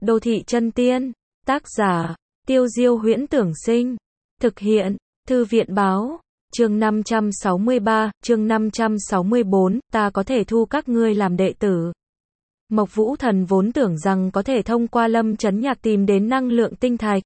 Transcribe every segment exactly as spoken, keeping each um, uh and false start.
Đô thị chân tiên, tác giả, Tiêu Diêu Huyễn Tưởng Sinh, thực hiện, Thư viện Báo, chương năm trăm sáu mươi ba, chương năm trăm sáu mươi bốn, ta có thể thu các ngươi làm đệ tử. Mộc Vũ Thần vốn tưởng rằng có thể thông qua Lâm Chấn Nhạc tìm đến năng lượng tinh thạch,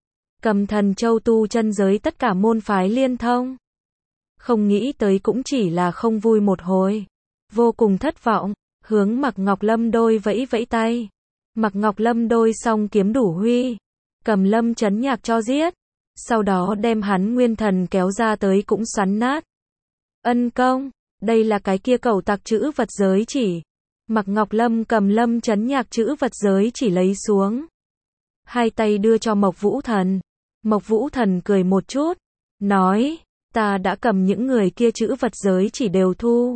Cầm Thần Châu tu chân giới tất cả môn phái liên thông. Không nghĩ tới cũng chỉ là không vui một hồi, vô cùng thất vọng, hướng Mạc Ngọc Lâm đôi vẫy vẫy tay. Mạc Ngọc Lâm đôi song kiếm đủ huy, cầm Lâm Chấn Nhạc cho giết, sau đó đem hắn nguyên thần kéo ra tới cũng xoắn nát. Ân công, đây là cái kia cẩu tặc chữ vật giới chỉ. Mạc Ngọc Lâm cầm Lâm Chấn Nhạc chữ vật giới chỉ lấy xuống, hai tay đưa cho Mộc Vũ Thần. Mộc Vũ Thần cười một chút, nói, ta đã cầm những người kia chữ vật giới chỉ đều thu.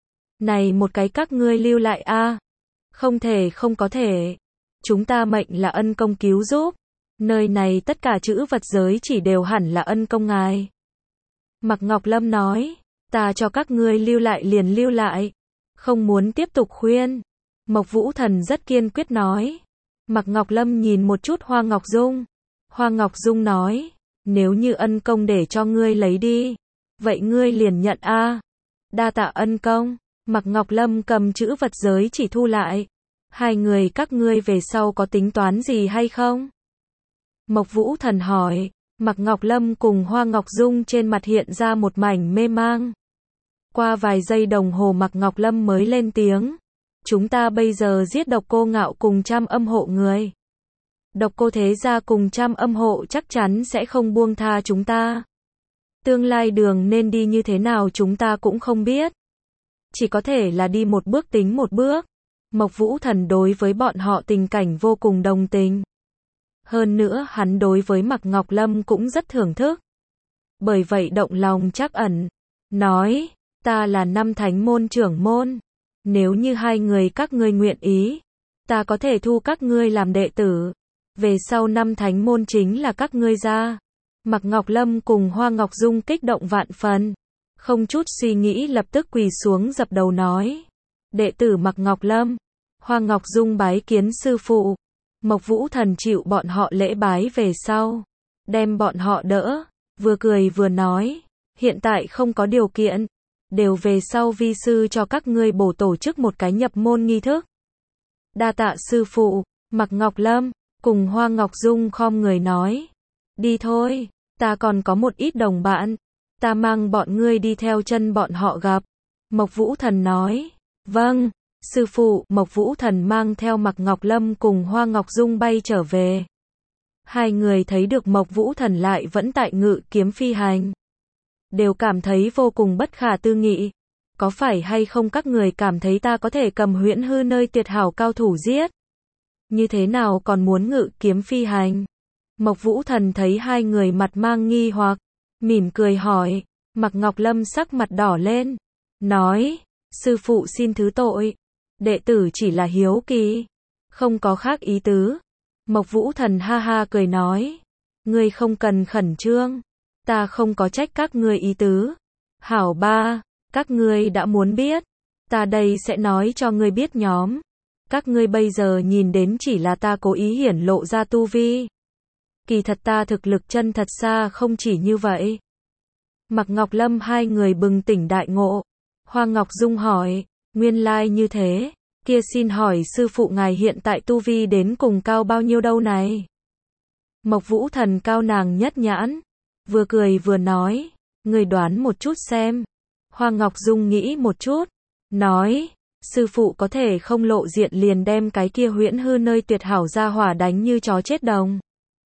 Này một cái các ngươi lưu lại a? À? Không thể không có thể. Chúng ta mệnh là ân công cứu giúp. Nơi này tất cả chữ vật giới chỉ đều hẳn là ân công ngài. Mạc Ngọc Lâm nói, ta cho các ngươi lưu lại liền lưu lại. Không muốn tiếp tục khuyên. Mộc Vũ Thần rất kiên quyết nói. Mạc Ngọc Lâm nhìn một chút Hoa Ngọc Dung. Hoa Ngọc Dung nói, nếu như ân công để cho ngươi lấy đi, vậy ngươi liền nhận a. À. Đa tạ ân công. Mạc Ngọc Lâm cầm chữ vật giới chỉ thu lại. Hai người các ngươi về sau có tính toán gì hay không? Mộc Vũ Thần hỏi. Mạc Ngọc Lâm cùng Hoa Ngọc Dung trên mặt hiện ra một mảnh mê mang. Qua vài giây đồng hồ Mạc Ngọc Lâm mới lên tiếng. Chúng ta bây giờ giết Độc Cô Ngạo cùng Trăm Âm Hộ người. Độc Cô Thế Gia cùng Trăm Âm Hộ chắc chắn sẽ không buông tha chúng ta. Tương lai đường nên đi như thế nào chúng ta cũng không biết. Chỉ có thể là đi một bước tính một bước. Mộc Vũ Thần đối với bọn họ tình cảnh vô cùng đồng tình. Hơn nữa hắn đối với Mạc Ngọc Lâm cũng rất thưởng thức. Bởi vậy động lòng trắc ẩn. Nói, ta là năm thánh môn trưởng môn. Nếu như hai người các ngươi nguyện ý, ta có thể thu các ngươi làm đệ tử. Về sau năm thánh môn chính là các ngươi ra. Mạc Ngọc Lâm cùng Hoa Ngọc Dung kích động vạn phần. Không chút suy nghĩ lập tức quỳ xuống dập đầu nói. Đệ tử Mạc Ngọc Lâm. Hoa Ngọc Dung bái kiến sư phụ. Mộc Vũ Thần chịu bọn họ lễ bái về sau. Đem bọn họ đỡ. Vừa cười vừa nói. Hiện tại không có điều kiện. Đều về sau vi sư cho các ngươi bổ tổ chức một cái nhập môn nghi thức. Đa tạ sư phụ. Mạc Ngọc Lâm cùng Hoa Ngọc Dung khom người nói. Đi thôi. Ta còn có một ít đồng bạn. Ta mang bọn ngươi đi theo chân bọn họ gặp. Mộc Vũ Thần nói. Vâng, sư phụ. Mộc Vũ Thần mang theo Mạc Ngọc Lâm cùng Hoa Ngọc Dung bay trở về. Hai người thấy được Mộc Vũ Thần lại vẫn tại ngự kiếm phi hành. Đều cảm thấy vô cùng bất khả tư nghị. Có phải hay không các người cảm thấy ta có thể cầm Huyễn Hư nơi tuyệt hảo cao thủ giết? Như thế nào còn muốn ngự kiếm phi hành? Mộc Vũ Thần thấy hai người mặt mang nghi hoặc, mỉm cười hỏi. Mạc Ngọc Lâm sắc mặt đỏ lên, nói, sư phụ xin thứ tội, đệ tử chỉ là hiếu kỳ, không có khác ý tứ. Mộc Vũ Thần ha ha cười nói, ngươi không cần khẩn trương, ta không có trách các ngươi ý tứ. Hảo ba, các ngươi đã muốn biết, ta đây sẽ nói cho ngươi biết nhóm. Các ngươi bây giờ nhìn đến chỉ là ta cố ý hiển lộ ra tu vi. Kỳ thật ta thực lực chân thật xa không chỉ như vậy. Mạc Ngọc Lâm hai người bừng tỉnh đại ngộ. Hoa Ngọc Dung hỏi, nguyên lai như thế, kia xin hỏi sư phụ ngài hiện tại tu vi đến cùng cao bao nhiêu đâu này? Mộc Vũ Thần cao nàng nhất nhãn, vừa cười vừa nói, người đoán một chút xem. Hoa Ngọc Dung nghĩ một chút, nói, sư phụ có thể không lộ diện liền đem cái kia Huyễn Hư nơi tuyệt hảo ra hỏa đánh như chó chết đồng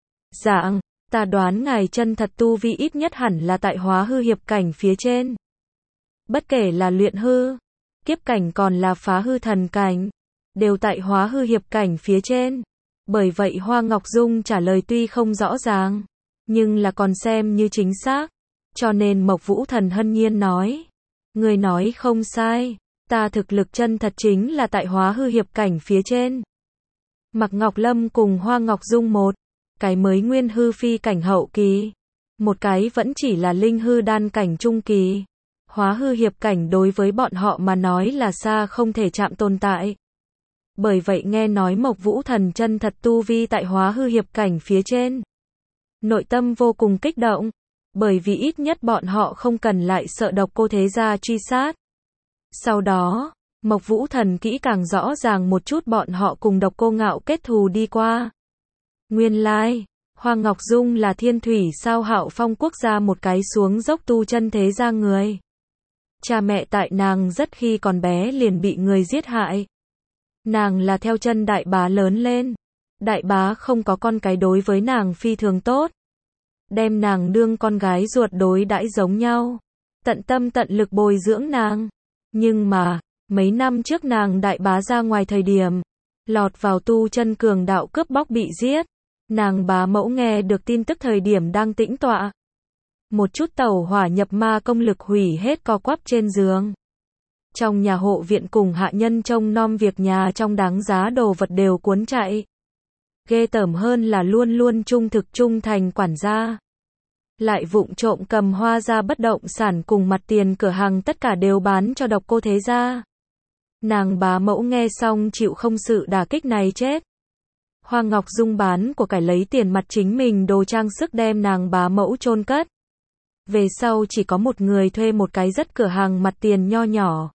dạng. Ta đoán ngài chân thật tu vi ít nhất hẳn là tại hóa hư hiệp cảnh phía trên. Bất kể là luyện hư, kiếp cảnh còn là phá hư thần cảnh, đều tại hóa hư hiệp cảnh phía trên. Bởi vậy Hoa Ngọc Dung trả lời tuy không rõ ràng, nhưng là còn xem như chính xác. Cho nên Mộc Vũ Thần hân nhiên nói, người nói không sai, ta thực lực chân thật chính là tại hóa hư hiệp cảnh phía trên. Mạc Ngọc Lâm cùng Hoa Ngọc Dung một cái mới nguyên hư phi cảnh hậu kỳ, một cái vẫn chỉ là linh hư đan cảnh trung kỳ. Hóa hư hiệp cảnh đối với bọn họ mà nói là xa không thể chạm tồn tại. Bởi vậy nghe nói Mộc Vũ Thần chân thật tu vi tại hóa hư hiệp cảnh phía trên. Nội tâm vô cùng kích động, bởi vì ít nhất bọn họ không cần lại sợ Độc Cô Thế Gia truy sát. Sau đó, Mộc Vũ Thần kỹ càng rõ ràng một chút bọn họ cùng Độc Cô Ngạo kết thù đi qua. Nguyên lai, like, Hoa Ngọc Dung là Thiên Thủy Sao Hạo Phong quốc gia một cái xuống dốc tu chân thế gia người. Cha mẹ tại nàng rất khi còn bé liền bị người giết hại. Nàng là theo chân đại bá lớn lên. Đại bá không có con cái đối với nàng phi thường tốt. Đem nàng đương con gái ruột đối đãi giống nhau. Tận tâm tận lực bồi dưỡng nàng. Nhưng mà, mấy năm trước nàng đại bá ra ngoài thời điểm, lọt vào tu chân cường đạo cướp bóc bị giết. Nàng bá mẫu nghe được tin tức thời điểm đang tĩnh tọa. Một chút tẩu hỏa nhập ma công lực hủy hết co quắp trên giường. Trong nhà hộ viện cùng hạ nhân trông nom việc nhà trong đáng giá đồ vật đều cuốn chạy. Ghê tởm hơn là luôn luôn trung thực trung thành quản gia. Lại vụng trộm cầm Hoa gia bất động sản cùng mặt tiền cửa hàng tất cả đều bán cho Độc Cô Thế Gia. Nàng bá mẫu nghe xong chịu không sự đả kích này chết. Hoa Ngọc Dung bán của cải lấy tiền mặt chính mình đồ trang sức đem nàng bá mẫu chôn cất. Về sau chỉ có một người thuê một cái rất cửa hàng mặt tiền nho nhỏ.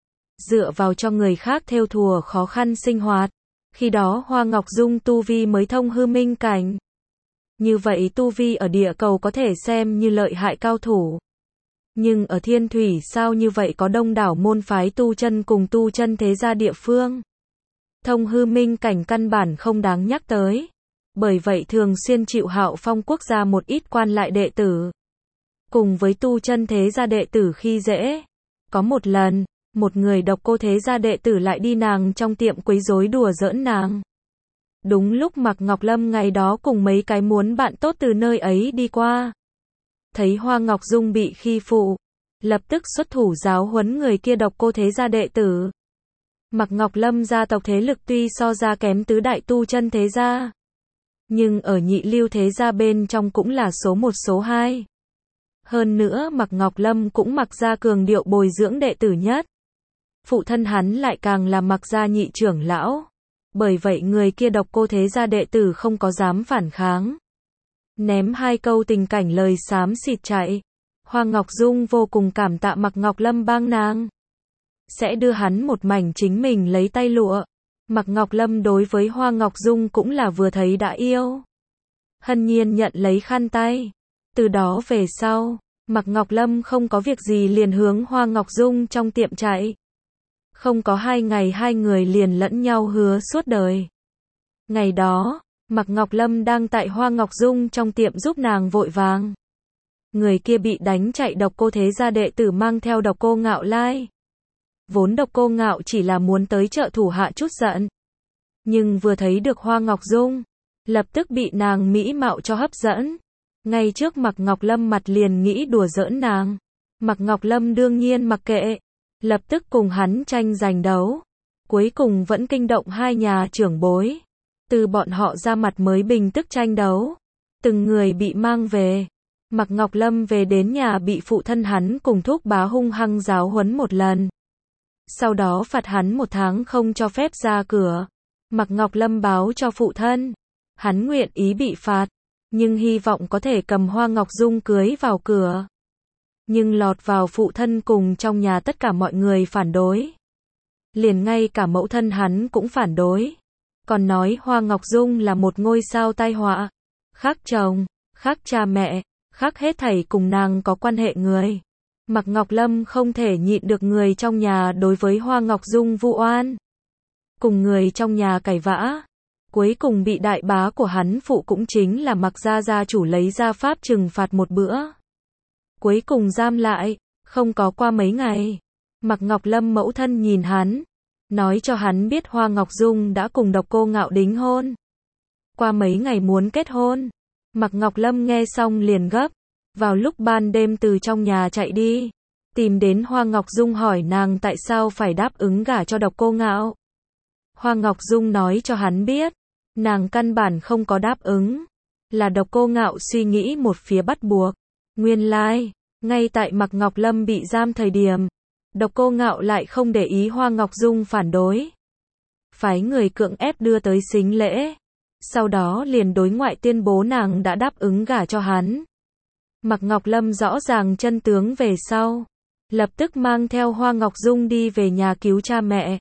Dựa vào cho người khác thêu thùa khó khăn sinh hoạt. Khi đó Hoa Ngọc Dung tu vi mới thông hư minh cảnh. Như vậy tu vi ở địa cầu có thể xem như lợi hại cao thủ. Nhưng ở Thiên Thủy sao như vậy có đông đảo môn phái tu chân cùng tu chân thế gia địa phương. Thông hư minh cảnh căn bản không đáng nhắc tới. Bởi vậy thường xuyên chịu Hạo Phong quốc gia một ít quan lại đệ tử. Cùng với tu chân thế gia đệ tử khi dễ. Có một lần, một người Độc Cô Thế Gia đệ tử lại đi nàng trong tiệm quấy rối đùa giỡn nàng. Đúng lúc Mạc Ngọc Lâm ngày đó cùng mấy cái muốn bạn tốt từ nơi ấy đi qua. Thấy Hoa Ngọc Dung bị khi phụ, lập tức xuất thủ giáo huấn người kia Độc Cô Thế Gia đệ tử. Mạc Ngọc Lâm gia tộc thế lực tuy so ra kém tứ đại tu chân thế gia, nhưng ở nhị lưu thế gia bên trong cũng là số một số hai. Hơn nữa Mạc Ngọc Lâm cũng mặc gia cường điệu bồi dưỡng đệ tử nhất. Phụ thân hắn lại càng là Mạc gia nhị trưởng lão. Bởi vậy người kia Độc Cô Thế Gia đệ tử không có dám phản kháng. Ném hai câu tình cảnh lời xám xịt chạy. Hoa Ngọc Dung vô cùng cảm tạ Mạc Ngọc Lâm bang nàng. Sẽ đưa hắn một mảnh chính mình lấy tay lụa. Mạc Ngọc Lâm đối với Hoa Ngọc Dung cũng là vừa thấy đã yêu. Hân nhiên nhận lấy khăn tay. Từ đó về sau, Mạc Ngọc Lâm không có việc gì liền hướng Hoa Ngọc Dung trong tiệm chạy. Không có hai ngày hai người liền lẫn nhau hứa suốt đời. Ngày đó, Mạc Ngọc Lâm đang tại Hoa Ngọc Dung trong tiệm giúp nàng vội vàng. Người kia bị đánh chạy Độc Cô Thế Gia đệ tử mang theo Độc Cô Ngạo lai. Vốn Độc Cô Ngạo chỉ là muốn tới trợ thủ hạ chút giận. Nhưng vừa thấy được Hoa Ngọc Dung, lập tức bị nàng mỹ mạo cho hấp dẫn. Ngay trước Mạc Ngọc Lâm mặt liền nghĩ đùa giỡn nàng. Mạc Ngọc Lâm đương nhiên mặc kệ. Lập tức cùng hắn tranh giành đấu. Cuối cùng vẫn kinh động hai nhà trưởng bối. Từ bọn họ ra mặt mới bình tức tranh đấu. Từng người bị mang về. Mạc Ngọc Lâm về đến nhà bị phụ thân hắn cùng thúc bá hung hăng giáo huấn một lần. Sau đó phạt hắn một tháng không cho phép ra cửa. Mạc Ngọc Lâm báo cho phụ thân. Hắn nguyện ý bị phạt. Nhưng hy vọng có thể cầm Hoa Ngọc Dung cưới vào cửa. Nhưng lọt vào phụ thân cùng trong nhà tất cả mọi người phản đối. Liền ngay cả mẫu thân hắn cũng phản đối. Còn nói Hoa Ngọc Dung là một ngôi sao tai họa. Khác chồng, khác cha mẹ, khác hết thảy cùng nàng có quan hệ người. Mạc Ngọc Lâm không thể nhịn được người trong nhà đối với Hoa Ngọc Dung vu oan. Cùng người trong nhà cãi vã. Cuối cùng bị đại bá của hắn phụ cũng chính là Mạc gia gia chủ lấy ra pháp trừng phạt một bữa. Cuối cùng giam lại, không có qua mấy ngày. Mạc Ngọc Lâm mẫu thân nhìn hắn, nói cho hắn biết Hoa Ngọc Dung đã cùng Độc Cô Ngạo đính hôn. Qua mấy ngày muốn kết hôn. Mạc Ngọc Lâm nghe xong liền gấp, vào lúc ban đêm từ trong nhà chạy đi, tìm đến Hoa Ngọc Dung hỏi nàng tại sao phải đáp ứng gả cho Độc Cô Ngạo. Hoa Ngọc Dung nói cho hắn biết, nàng căn bản không có đáp ứng, là Độc Cô Ngạo suy nghĩ một phía bắt buộc. Nguyên lai, like, ngay tại Mạc Ngọc Lâm bị giam thời điểm, Độc Cô Ngạo lại không để ý Hoa Ngọc Dung phản đối. phái người cưỡng ép đưa tới sính lễ. Sau đó liền đối ngoại tuyên bố nàng đã đáp ứng gả cho hắn. Mạc Ngọc Lâm rõ ràng chân tướng về sau, lập tức mang theo Hoa Ngọc Dung đi về nhà cứu cha mẹ.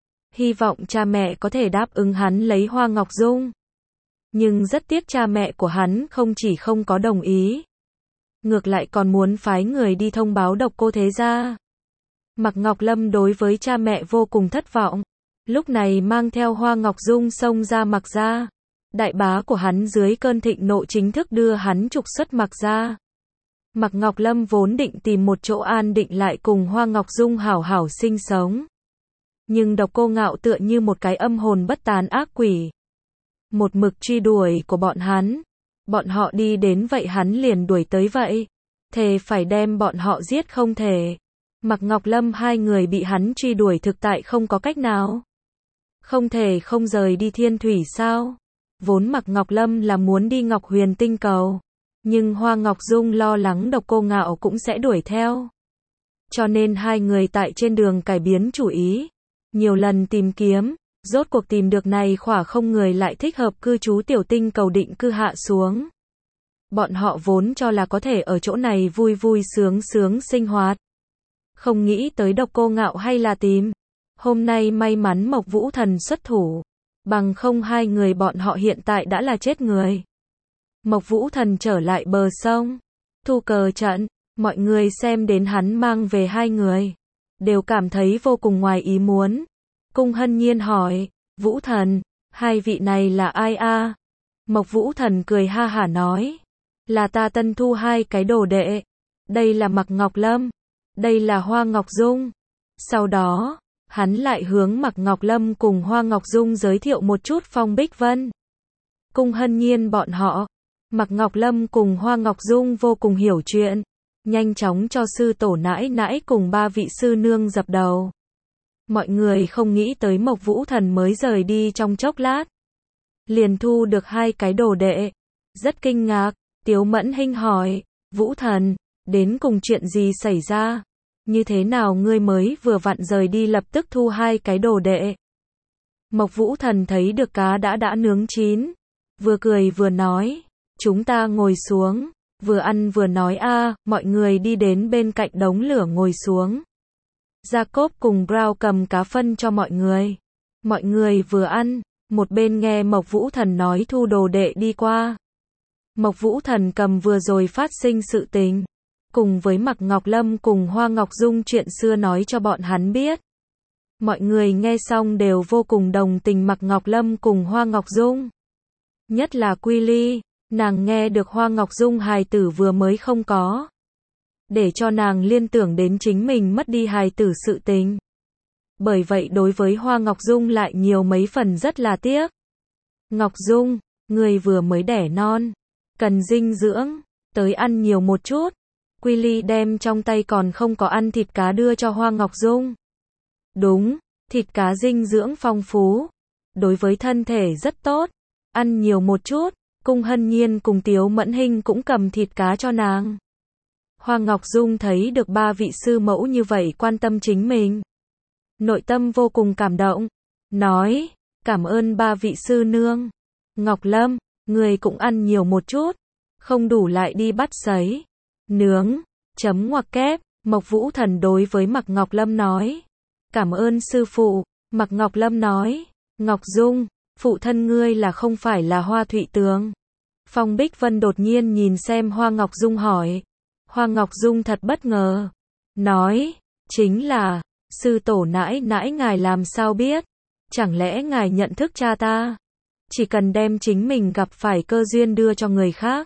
Hy vọng cha mẹ có thể đáp ứng hắn lấy Hoa Ngọc Dung. Nhưng rất tiếc cha mẹ của hắn không chỉ không có đồng ý, ngược lại còn muốn phái người đi thông báo Độc Cô thế gia. Mạc Ngọc Lâm đối với cha mẹ vô cùng thất vọng, lúc này mang theo Hoa Ngọc Dung xông ra Mạc gia. Đại bá của hắn dưới cơn thịnh nộ chính thức đưa hắn trục xuất Mạc gia. Mạc Ngọc Lâm vốn định tìm một chỗ an định lại cùng Hoa Ngọc Dung hảo hảo sinh sống. Nhưng Độc Cô Ngạo tựa như một cái âm hồn bất tán ác quỷ, một mực truy đuổi của bọn hắn. Bọn họ đi đến vậy hắn liền đuổi tới vậy, thề phải đem bọn họ giết không thể. Mạc Ngọc Lâm hai người bị hắn truy đuổi thực tại không có cách nào. Không thể không rời đi Thiên Thủy sao? Vốn Mạc Ngọc Lâm là muốn đi Ngọc Huyền Tinh cầu, nhưng Hoa Ngọc Dung lo lắng Độc Cô Ngạo cũng sẽ đuổi theo. Cho nên hai người tại trên đường cải biến chủ ý, nhiều lần tìm kiếm, rốt cuộc tìm được này khỏa không người lại thích hợp cư trú tiểu tinh cầu định cư hạ xuống. Bọn họ vốn cho là có thể ở chỗ này vui vui sướng sướng sinh hoạt. Không nghĩ tới Độc Cô Ngạo hay là tìm. Hôm nay may mắn Mộc Vũ Thần xuất thủ, bằng không hai người bọn họ hiện tại đã là chết người. Mộc Vũ Thần trở lại bờ sông, thu cờ trận, mọi người xem đến hắn mang về hai người, đều cảm thấy vô cùng ngoài ý muốn. Cung Hân Nhiên hỏi, Vũ Thần, hai vị này là ai a? Mộc Vũ Thần cười ha hả nói, là ta tân thu hai cái đồ đệ. Đây là Mạc Ngọc Lâm, đây là Hoa Ngọc Dung. Sau đó, hắn lại hướng Mạc Ngọc Lâm cùng Hoa Ngọc Dung giới thiệu một chút Phong Bích Vân. Cung Hân Nhiên bọn họ, Mạc Ngọc Lâm cùng Hoa Ngọc Dung vô cùng hiểu chuyện, nhanh chóng cho sư tổ nãi nãi cùng ba vị sư nương dập đầu. Mọi người không nghĩ tới Mộc Vũ Thần mới rời đi trong chốc lát, liền thu được hai cái đồ đệ. Rất kinh ngạc, Tiếu Mẫn Hinh hỏi, Vũ Thần, đến cùng chuyện gì xảy ra? Như thế nào ngươi mới vừa vặn rời đi lập tức thu hai cái đồ đệ? Mộc Vũ Thần thấy được cá đã đã nướng chín, vừa cười vừa nói, chúng ta ngồi xuống, vừa ăn vừa nói a. Mọi người đi đến bên cạnh đống lửa ngồi xuống. Jacob cùng Brown cầm cá phân cho mọi người. Mọi người vừa ăn, một bên nghe Mộc Vũ Thần nói thu đồ đệ đi qua. Mộc Vũ Thần cầm vừa rồi phát sinh sự tình, cùng với Mạc Ngọc Lâm cùng Hoa Ngọc Dung chuyện xưa nói cho bọn hắn biết. Mọi người nghe xong đều vô cùng đồng tình Mạc Ngọc Lâm cùng Hoa Ngọc Dung. Nhất là Quy Ly, nàng nghe được Hoa Ngọc Dung hài tử vừa mới không có, để cho nàng liên tưởng đến chính mình mất đi hài tử sự tình. Bởi vậy đối với Hoa Ngọc Dung lại nhiều mấy phần rất là tiếc. Ngọc Dung, người vừa mới đẻ non, cần dinh dưỡng, tới ăn nhiều một chút. Quy Ly đem trong tay còn không có ăn thịt cá đưa cho Hoa Ngọc Dung. Đúng, thịt cá dinh dưỡng phong phú, đối với thân thể rất tốt, ăn nhiều một chút. Cung Hân Nhiên cùng Tiếu Mẫn Hinh cũng cầm thịt cá cho nàng. Hoa Ngọc Dung thấy được ba vị sư mẫu như vậy quan tâm chính mình, nội tâm vô cùng cảm động, nói, cảm ơn ba vị sư nương. Ngọc Lâm, người cũng ăn nhiều một chút, không đủ lại đi bắt sấy, nướng, chấm ngoặc kép. Mộc Vũ Thần đối với Mạc Ngọc Lâm nói, cảm ơn sư phụ. Mạc Ngọc Lâm nói, Ngọc Dung, phụ thân ngươi là không phải là Hoa Thụy Tường? Phong Bích Vân đột nhiên nhìn xem Hoa Ngọc Dung hỏi. Hoa Ngọc Dung thật bất ngờ, nói, chính là, sư tổ nãi nãi ngài làm sao biết? Chẳng lẽ ngài nhận thức cha ta? Chỉ cần đem chính mình gặp phải cơ duyên đưa cho người khác,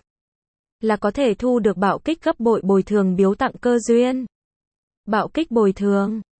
là có thể thu được bạo kích gấp bội bồi thường biếu tặng cơ duyên. Bạo kích bồi thường